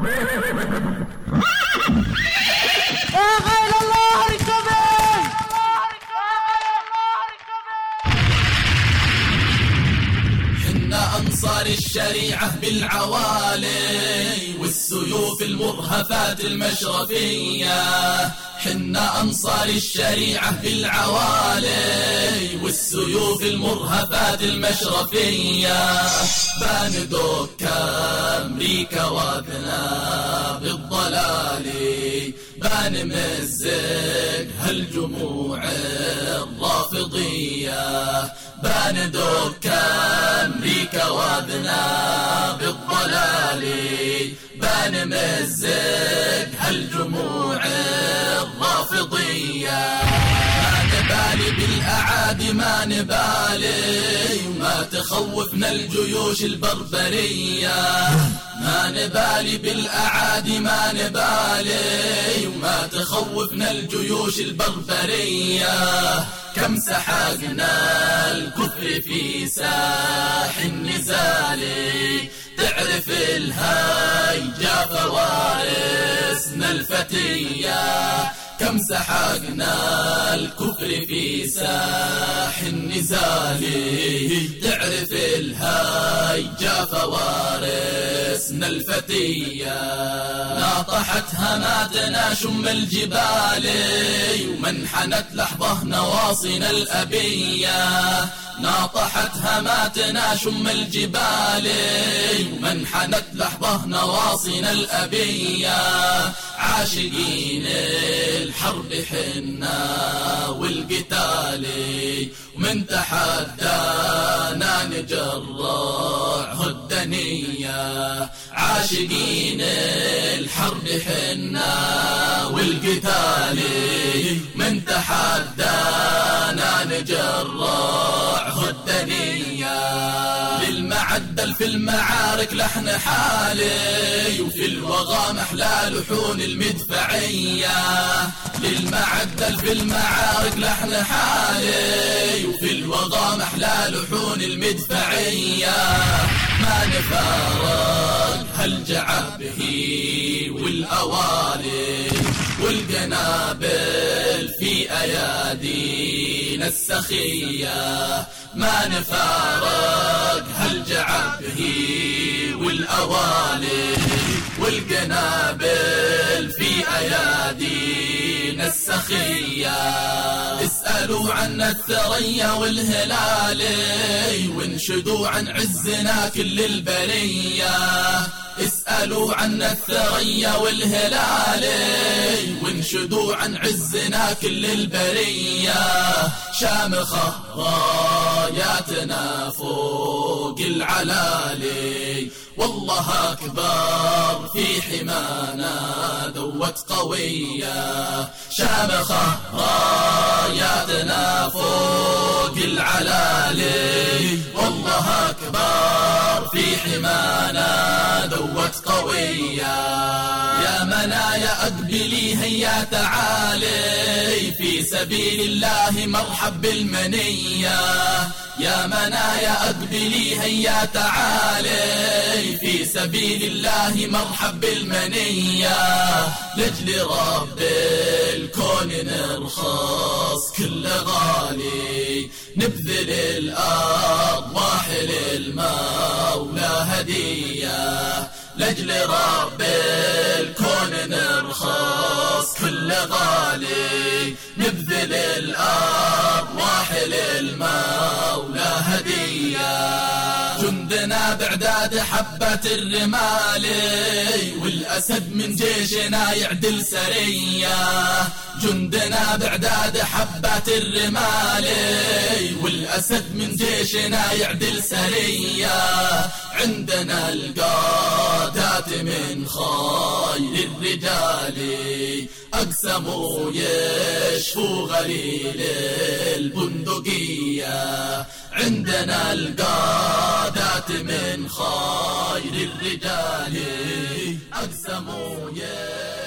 غير الله اركبي. حنا أنصار الشريعة بالعوالي والسيوف المرهفات المشرفية. حنا أنصار الشريعة بالعوالي والسيوف المرهفات المشرفية. باندوك أمريكا وابنا بالضلال، بانمزق هالجموع الرافضية. باندوك أمريكا وابنا بالضلال، بانمزق هالجموع الرافضية. ما نبالي بالأعادي ما نبالي، وما تخوفنا الجيوش البربرية. ما نبالي بالأعادي ما نبالي، وما تخوفنا الجيوش البربرية. كم سحقنا الكفر في ساح النزال، تعرف الهيجا فوارسنا الفتية. كم سحقنا الكفر في ساح النزال، تعرف الهيجا فوارسنا الفتية. ناطحت هماتنا شم الجبال، ومنحنت لحظة نواصينا الأبية. ناطحت هماتنا شم الجبال، ومنحنت لحظة نواصينا الأبية. عاشقين الحرب حنا والقتال، ومن تحدانا نجرعه الدنية. عاشقين الحرب حنا والقتال، من تحدانا نجرعه الدنيا. للمعدل في المعارك لحن حالي، وفي الوغى محلى لحون المدفعية. للمعدل في المعارك لحن حالي، وفي الوغى محلى لحون المدفعية. ما نفارق هالجعبه والأوالي، والقنابل في أيادينا السخية. ما نفارق هالجعبه والأوالي، والقنابل في أيادينا السخية. اسألوا عن الثريا والهلالي، وانشدوا عن عزنا كل البرية. اسألوا عن الثريا والهلالي، وانشدوا عن عزنا كل البرية. شامخة راياتنا فوق العلالي، والله أكبر في حمانا ذوت قوية. شامخة راياتنا فوق العلالي، والله أكبر في حمانا ذوت قوية. يا منايا أقبلي هيا تعالي، في سبيل الله مرحب بالمنية. يا منايا أقبلي هيا تعالي، في سبيل الله مرحب بالمنية. لجل رب الكون نرخص كل غالي، نبذل الأرواح للمولى هدية. لجل رب الكون نرخص كل غالي، نبذل الأرواح للمولى هدية. جندنا بعداد حبة الرمال، والأسد من جيشنا يعدل سرية. جندنا بعداد حبة الرمال، والأسد من جيشنا يعدل سرية. عندنا القادات من خير الرجال، أقسموا يشفوا غليل البندقية. عندنا القادات من خير الرجال، أقسموا